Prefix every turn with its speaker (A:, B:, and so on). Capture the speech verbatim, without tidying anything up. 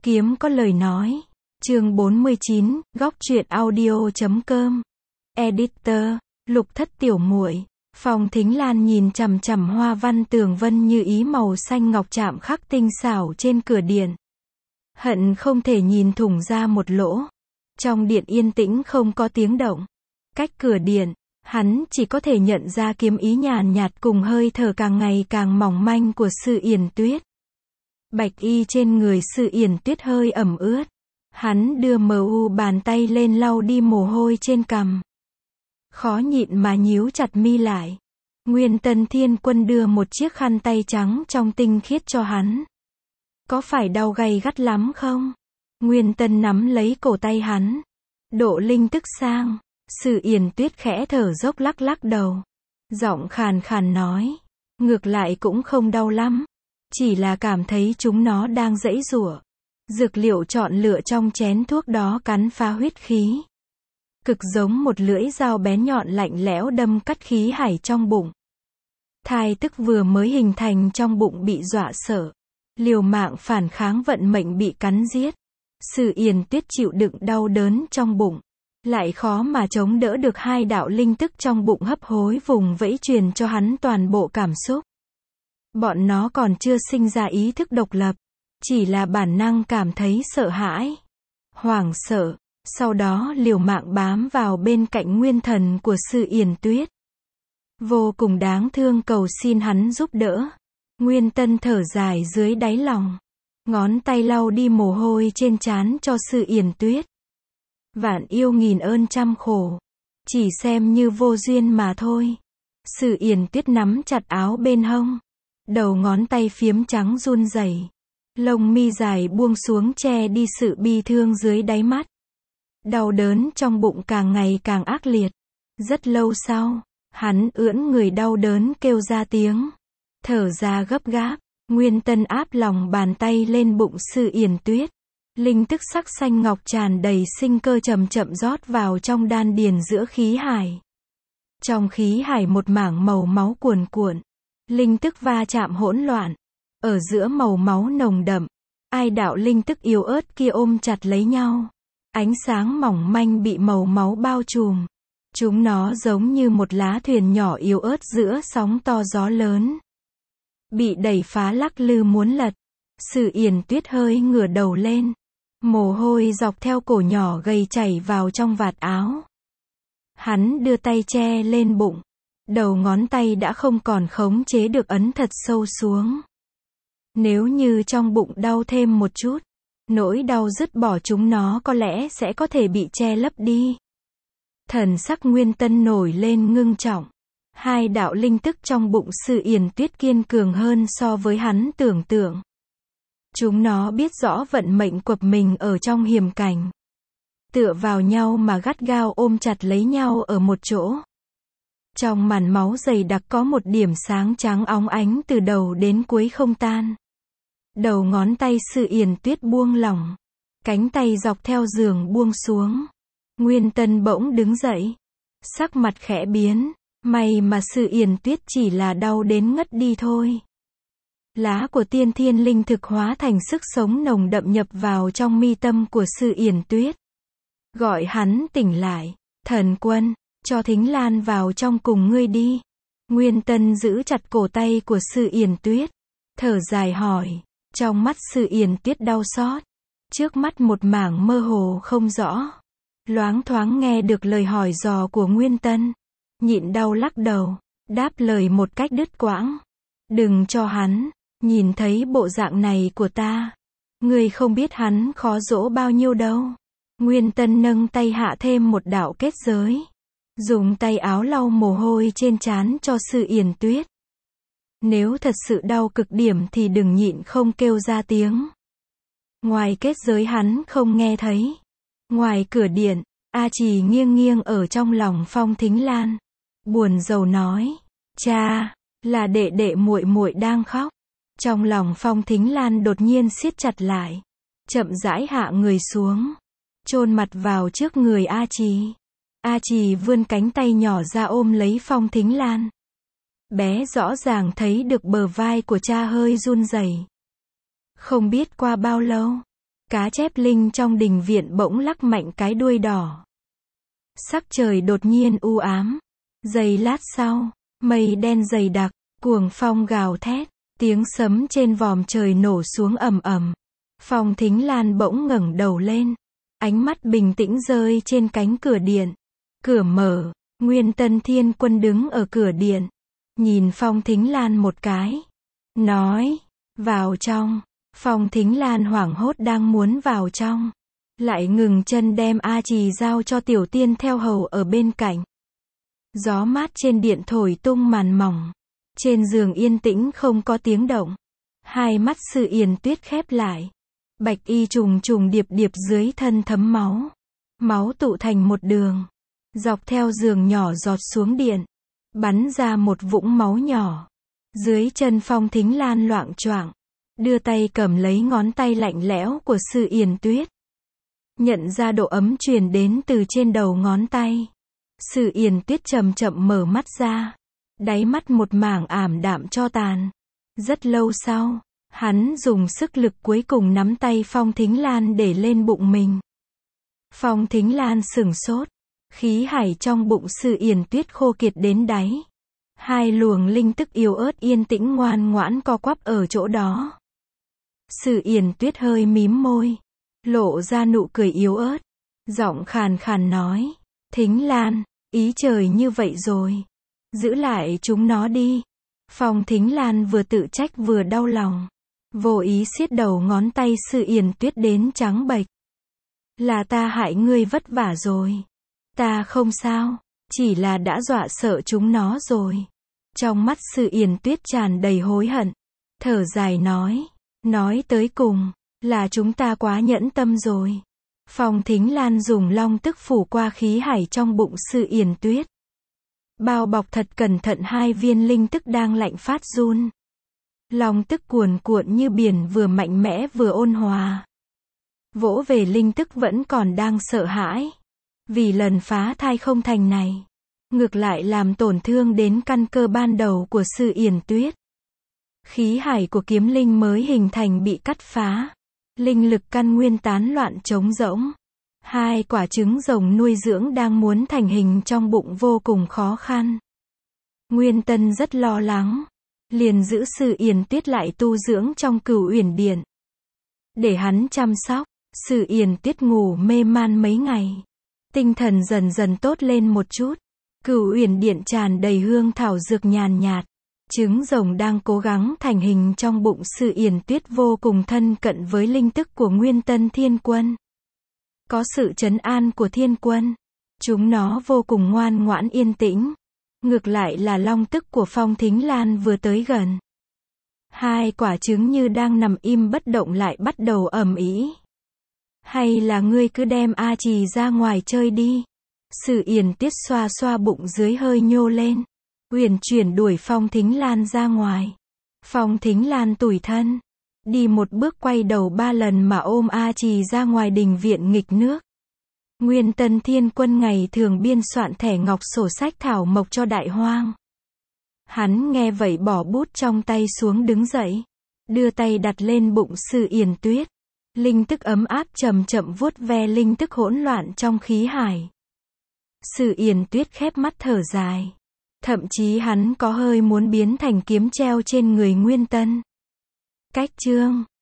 A: Kiếm có lời nói. Chương bốn mươi chín, góc truyện audio chấm com. Editor, Lục Thất tiểu muội. Phong Thính Lan nhìn chằm chằm hoa văn tường vân như ý màu xanh ngọc chạm khắc tinh xảo trên cửa điện. Hận không thể nhìn thủng ra một lỗ. Trong điện yên tĩnh không có tiếng động. Cách cửa điện, hắn chỉ có thể nhận ra kiếm ý nhàn nhạt cùng hơi thở càng ngày càng mỏng manh của Sư Yển Tuyết. Bạch y trên người Sư Yển Tuyết hơi ẩm ướt. Hắn đưa mờ u bàn tay lên lau đi mồ hôi trên cằm. Khó nhịn mà nhíu chặt mi lại. Nguyên Tân Thiên Quân đưa một chiếc khăn tay trắng trong tinh khiết cho hắn. Có phải đau gay gắt lắm không? Nguyên Tân nắm lấy cổ tay hắn. Độ linh tức sang. Sư Yển Tuyết khẽ thở dốc lắc lắc đầu. Giọng khàn khàn nói. Ngược lại cũng không đau lắm. Chỉ là cảm thấy chúng nó đang giãy giụa. Dược liệu chọn lựa trong chén thuốc đó cắn phá huyết khí. Cực giống một lưỡi dao bén nhọn lạnh lẽo đâm cắt khí hải trong bụng. Thai tức vừa mới hình thành trong bụng bị dọa sợ. Liều mạng phản kháng vận mệnh bị cắn giết. Sư Yển Tuyết chịu đựng đau đớn trong bụng. Lại khó mà chống đỡ được hai đạo linh tức trong bụng hấp hối vùng vẫy truyền cho hắn toàn bộ cảm xúc. Bọn nó còn chưa sinh ra ý thức độc lập. Chỉ là bản năng cảm thấy sợ hãi. Hoảng sợ. Sau đó liều mạng bám vào bên cạnh nguyên thần của Sư Yển Tuyết. Vô cùng đáng thương cầu xin hắn giúp đỡ. Nguyên Tân thở dài dưới đáy lòng. Ngón tay lau đi mồ hôi trên trán cho Sư Yển Tuyết. Vạn yêu nghìn ơn trăm khổ. Chỉ xem như vô duyên mà thôi. Sư Yển Tuyết nắm chặt áo bên hông. Đầu ngón tay phiếm trắng run rẩy. Lông mi dài buông xuống che đi sự bi thương dưới đáy mắt. Đau đớn trong bụng càng ngày càng ác liệt. Rất lâu sau, hắn ưỡn người đau đớn kêu ra tiếng. Thở ra gấp gáp. Nguyên Tân áp lòng bàn tay lên bụng Sư Yển Tuyết. Linh tức sắc xanh ngọc tràn đầy sinh cơ chậm chậm rót vào trong đan điền giữa khí hải. Trong khí hải một mảng màu máu cuồn cuộn. Linh tức va chạm hỗn loạn. Ở giữa màu máu nồng đậm, ai đạo linh tức yếu ớt kia ôm chặt lấy nhau. Ánh sáng mỏng manh bị màu máu bao trùm. Chúng nó giống như một lá thuyền nhỏ yếu ớt giữa sóng to gió lớn. Bị đẩy phá lắc lư muốn lật. Sư Yển Tuyết hơi ngửa đầu lên. Mồ hôi dọc theo cổ nhỏ gầy chảy vào trong vạt áo. Hắn đưa tay che lên bụng. Đầu ngón tay đã không còn khống chế được ấn thật sâu xuống. Nếu như trong bụng đau thêm một chút, nỗi đau dứt bỏ chúng nó có lẽ sẽ có thể bị che lấp đi. Thần sắc Nguyên Tân nổi lên ngưng trọng. Hai đạo linh tức trong bụng Sư Yển Tuyết kiên cường hơn so với hắn tưởng tượng. Chúng nó biết rõ vận mệnh quập mình ở trong hiểm cảnh. Tựa vào nhau mà gắt gao ôm chặt lấy nhau ở một chỗ. Trong màn máu dày đặc có một điểm sáng trắng óng ánh từ đầu đến cuối không tan. Đầu ngón tay Sư Yển Tuyết buông lỏng. Cánh tay dọc theo giường buông xuống. Nguyên Tân bỗng đứng dậy. Sắc mặt khẽ biến. May mà Sư Yển Tuyết chỉ là đau đến ngất đi thôi. Lá của tiên thiên linh thực hóa thành sức sống nồng đậm nhập vào trong mi tâm của Sư Yển Tuyết. Gọi hắn tỉnh lại. Thần Quân, cho Thính Lan vào trong cùng ngươi đi. Nguyên Tân giữ chặt cổ tay của Sư Yển Tuyết. Thở dài hỏi. Trong mắt Sư Yển Tuyết đau xót. Trước mắt một mảng mơ hồ không rõ. Loáng thoáng nghe được lời hỏi dò của Nguyên Tân. Nhịn đau lắc đầu. Đáp lời một cách đứt quãng. Đừng cho hắn. Nhìn thấy bộ dạng này của ta. Ngươi không biết hắn khó dỗ bao nhiêu đâu. Nguyên Tân nâng tay hạ thêm một đạo kết giới. Dùng tay áo lau mồ hôi trên trán cho Sư Yển Tuyết. Nếu thật sự đau cực điểm thì đừng nhịn không kêu ra tiếng. Ngoài kết giới hắn không nghe thấy. Ngoài cửa điện, A Trì nghiêng nghiêng ở trong lòng Phong Thính Lan. Buồn rầu nói. Cha, là đệ đệ muội muội đang khóc. Trong lòng Phong Thính Lan đột nhiên siết chặt lại. Chậm rãi hạ người xuống. Chôn mặt vào trước người A Trì. A Trì vươn cánh tay nhỏ ra ôm lấy Phong Thính Lan. Bé rõ ràng thấy được bờ vai của cha hơi run rẩy. Không biết qua bao lâu, Cá chép linh trong đình viện bỗng lắc mạnh cái đuôi đỏ. Sắc trời đột nhiên u ám. Giây lát sau, mây đen dày đặc, cuồng phong gào thét, tiếng sấm trên vòm trời nổ xuống ầm ầm. Phong Thính Lan bỗng ngẩng đầu lên, ánh mắt bình tĩnh rơi trên cánh cửa điện. Cửa mở, Nguyên Tân Thiên Quân đứng ở cửa điện, nhìn Phong Thính Lan một cái, nói, vào trong. Phong Thính Lan hoảng hốt đang muốn vào trong, lại ngừng chân đem A Trì giao cho Tiểu Tiên theo hầu ở bên cạnh. Gió mát trên điện thổi tung màn mỏng, trên giường yên tĩnh không có tiếng động. Hai mắt Sự Yển Tuyết khép lại, bạch y trùng trùng điệp điệp dưới thân thấm máu, máu tụ thành một đường, dọc theo giường nhỏ giọt xuống điện, bắn ra một vũng máu nhỏ. Dưới chân Phong Thính Lan loạng choạng, đưa tay cầm lấy ngón tay lạnh lẽo của Sự Yển Tuyết. Nhận ra độ ấm truyền đến từ trên đầu ngón tay. Sự Yển Tuyết chậm chậm mở mắt ra, đáy mắt một mảng ảm đạm cho tàn. Rất lâu sau, hắn dùng sức lực cuối cùng nắm tay Phong Thính Lan để lên bụng mình. Phong Thính Lan sửng sốt, khí hải trong bụng Sự Yển Tuyết khô kiệt đến đáy. Hai luồng linh tức yếu ớt yên tĩnh ngoan ngoãn co quắp ở chỗ đó. Sự Yển Tuyết hơi mím môi, lộ ra nụ cười yếu ớt, giọng khàn khàn nói, Thính Lan, ý trời như vậy rồi, giữ lại chúng nó đi. Phong Thính Lan vừa tự trách vừa đau lòng, vô ý siết đầu ngón tay Sự Yển Tuyết đến trắng bệch. Là ta hại ngươi vất vả rồi. Ta không sao, chỉ là đã dọa sợ chúng nó rồi. Trong mắt Sự Yển Tuyết tràn đầy hối hận, thở dài nói, nói tới cùng, là chúng ta quá nhẫn tâm rồi. Phong Thính Lan dùng long tức phủ qua khí hải trong bụng Sự Yển Tuyết. Bao bọc thật cẩn thận hai viên linh tức đang lạnh phát run. Long tức cuồn cuộn như biển, vừa mạnh mẽ vừa ôn hòa. Vỗ về linh tức vẫn còn đang sợ hãi. Vì lần phá thai không thành này, ngược lại làm tổn thương đến căn cơ ban đầu của Sự Yển Tuyết. Khí hải của kiếm linh mới hình thành bị cắt phá. Linh lực căn nguyên tán loạn trống rỗng. Hai quả trứng rồng nuôi dưỡng đang muốn thành hình trong bụng vô cùng khó khăn. Nguyên Tân rất lo lắng, liền giữ Sự Yển Tuyết lại tu dưỡng trong Cửu Uyển Điện, để hắn chăm sóc. Sự Yển Tuyết ngủ mê man mấy ngày, tinh thần dần dần tốt lên một chút. Cửu Uyển Điện tràn đầy hương thảo dược nhàn nhạt. Trứng rồng đang cố gắng thành hình trong bụng Sự Yển Tuyết vô cùng thân cận với linh tức của Nguyên Tân Thiên Quân. Có sự trấn an của Thiên Quân, chúng nó vô cùng ngoan ngoãn yên tĩnh. Ngược lại là long tức của Phong Thính Lan vừa tới gần, hai quả trứng như đang nằm im bất động lại bắt đầu ầm ĩ. Hay là ngươi cứ đem A Trì ra ngoài chơi đi. Sự Yển Tuyết xoa xoa bụng dưới hơi nhô lên, uyển chuyển đuổi Phong Thính Lan ra ngoài. Phong Thính Lan tủi thân, đi một bước quay đầu ba lần mà ôm A Trì ra ngoài đình viện nghịch nước. Nguyên Tân Thiên Quân ngày thường biên soạn thẻ ngọc sổ sách thảo mộc cho Đại Hoang. Hắn nghe vậy bỏ bút trong tay xuống đứng dậy, đưa tay đặt lên bụng Sự Yển Tuyết. Linh tức ấm áp chậm chậm vuốt ve linh tức hỗn loạn trong khí hải. Sự Yển Tuyết khép mắt thở dài. Thậm chí hắn có hơi muốn biến thành kiếm treo trên người Nguyên Tân. Cách chương